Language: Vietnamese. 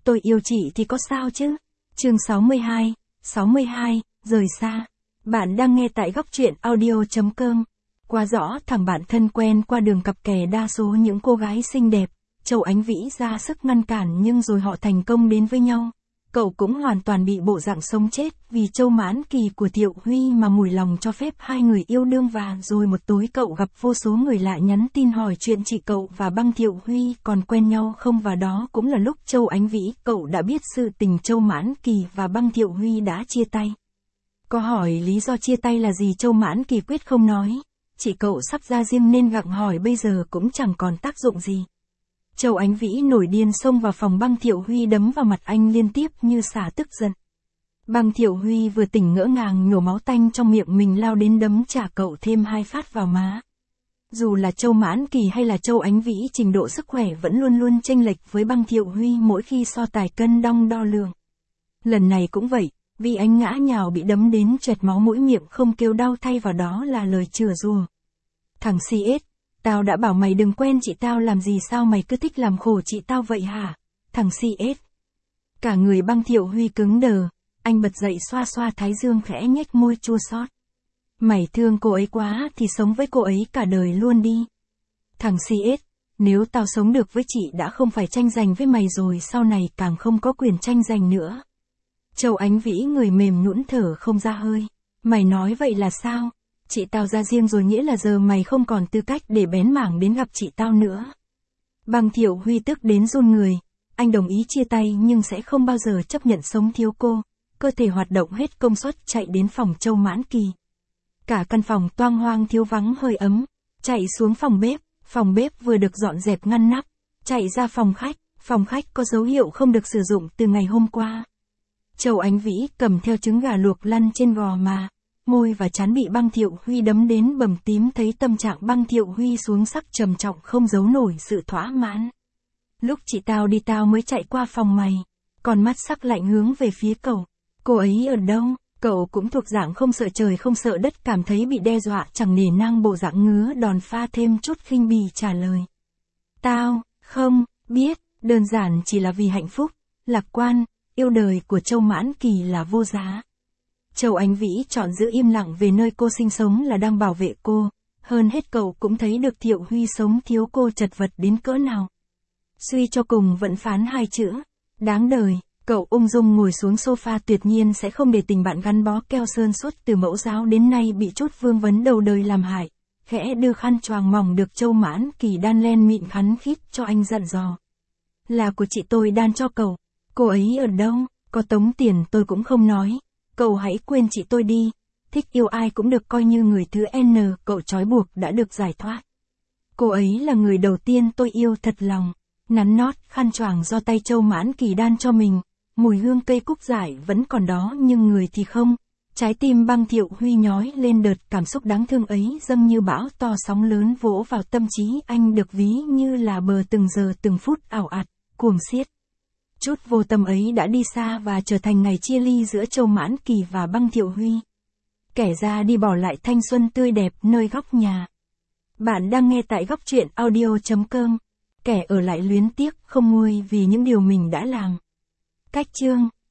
tôi yêu chị thì có sao chứ? Chương 62, rời xa. Bạn đang nghe tại góc truyện audio.com. Qua rõ thằng bạn thân quen qua đường cặp kè đa số những cô gái xinh đẹp, Châu Ánh Vĩ ra sức ngăn cản nhưng rồi họ thành công đến với nhau. Cậu cũng hoàn toàn bị bộ dạng sống chết vì Châu Mãn Kỳ của Thiệu Huy mà mùi lòng cho phép hai người yêu đương, và rồi một tối cậu gặp vô số người lạ nhắn tin hỏi chuyện chị cậu và băng Thiệu Huy còn quen nhau không, và đó cũng là lúc Châu Ánh Vĩ cậu đã biết sự tình Châu Mãn Kỳ và băng Thiệu Huy đã chia tay. Có hỏi lý do chia tay là gì, Châu Mãn Kỳ quyết không nói. Chị cậu sắp ra riêng nên gặng hỏi bây giờ cũng chẳng còn tác dụng gì. Châu Ánh Vĩ nổi điên xông vào phòng băng Thiệu Huy đấm vào mặt anh liên tiếp như xả tức giận. Băng Thiệu Huy vừa tỉnh ngỡ ngàng nhổ máu tanh trong miệng mình lao đến đấm trả cậu thêm 2 phát vào má. Dù là Châu Mãn Kỳ hay là Châu Ánh Vĩ, trình độ sức khỏe vẫn luôn luôn chênh lệch với băng Thiệu Huy mỗi khi so tài cân đong đo lường. Lần này cũng vậy, vì anh ngã nhào bị đấm đến choẹt máu mũi miệng không kêu đau, thay vào đó là lời chửi rủa. Thằng CS, tao đã bảo mày đừng quen chị tao làm gì, sao mày cứ thích làm khổ chị tao vậy hả? Thằng CS. Cả người băng Thiệu Huy cứng đờ, anh bật dậy xoa xoa thái dương khẽ nhếch môi chua xót. Mày thương cô ấy quá thì sống với cô ấy cả đời luôn đi. Thằng CS, nếu tao sống được với chị đã không phải tranh giành với mày rồi, sau này càng không có quyền tranh giành nữa. Châu Ánh Vĩ người mềm nhũn thở không ra hơi. Mày nói vậy là sao? Chị tao ra riêng rồi nghĩa là giờ mày không còn tư cách để bén mảng đến gặp chị tao nữa. Băng Thiệu Huy tức đến run người. Anh đồng ý chia tay nhưng sẽ không bao giờ chấp nhận sống thiếu cô. Cơ thể hoạt động hết công suất chạy đến phòng Châu Mãn Kỳ. Cả căn phòng toang hoang thiếu vắng hơi ấm. Chạy xuống phòng bếp vừa được dọn dẹp ngăn nắp. Chạy ra phòng khách có dấu hiệu không được sử dụng từ ngày hôm qua. Châu Ánh Vĩ cầm theo trứng gà luộc lăn trên gò má. Môi và trán bị băng Thiệu Huy đấm đến bầm tím, thấy tâm trạng băng Thiệu Huy xuống sắc trầm trọng không giấu nổi sự thỏa mãn. Lúc chị tao đi tao mới chạy qua phòng mày. Còn mắt sắc lạnh hướng về phía cậu. Cô ấy ở đâu? Cậu cũng thuộc dạng không sợ trời không sợ đất, cảm thấy bị đe dọa chẳng nể nang, bộ dạng ngứa đòn pha thêm chút khinh bỉ trả lời. Tao, không, biết, đơn giản chỉ là vì hạnh phúc, lạc quan, yêu đời của Châu Mãn Kỳ là vô giá. Châu Ánh Vĩ chọn giữ im lặng về nơi cô sinh sống là đang bảo vệ cô. Hơn hết cậu cũng thấy được Thiệu Huy sống thiếu cô chật vật đến cỡ nào. Suy cho cùng vẫn phán 2 chữ. Đáng đời. Cậu ung dung ngồi xuống sofa, tuyệt nhiên sẽ không để tình bạn gắn bó keo sơn suốt từ mẫu giáo đến nay bị chút vương vấn đầu đời làm hại. Khẽ đưa khăn choàng mỏng được Châu Mãn Kỳ đan len mịn khắn khít cho anh dặn dò. Là của chị tôi đan cho cậu. Cô ấy ở đâu? Có tống tiền tôi cũng không nói. Cậu hãy quên chị tôi đi. Thích yêu ai cũng được, coi như người thứ N cậu trói buộc đã được giải thoát. Cô ấy là người đầu tiên tôi yêu thật lòng. Nắn nót khăn choàng do tay Châu Mãn Kỳ đan cho mình. Mùi hương cây cúc dại vẫn còn đó nhưng người thì không. Trái tim băng Thiệu Huy nhói lên, đợt cảm xúc đáng thương ấy dâng như bão to sóng lớn vỗ vào tâm trí anh, được ví như là bờ từng giờ từng phút ảo ạt, cuồng xiết. Chút vô tâm ấy đã đi xa và trở thành ngày chia ly giữa Châu Mãn Kỳ và băng Thiệu Huy. Kẻ ra đi bỏ lại thanh xuân tươi đẹp nơi góc nhà. Bạn đang nghe tại góc truyện audio.com. Kẻ ở lại luyến tiếc không nguôi vì những điều mình đã làm. Cách chương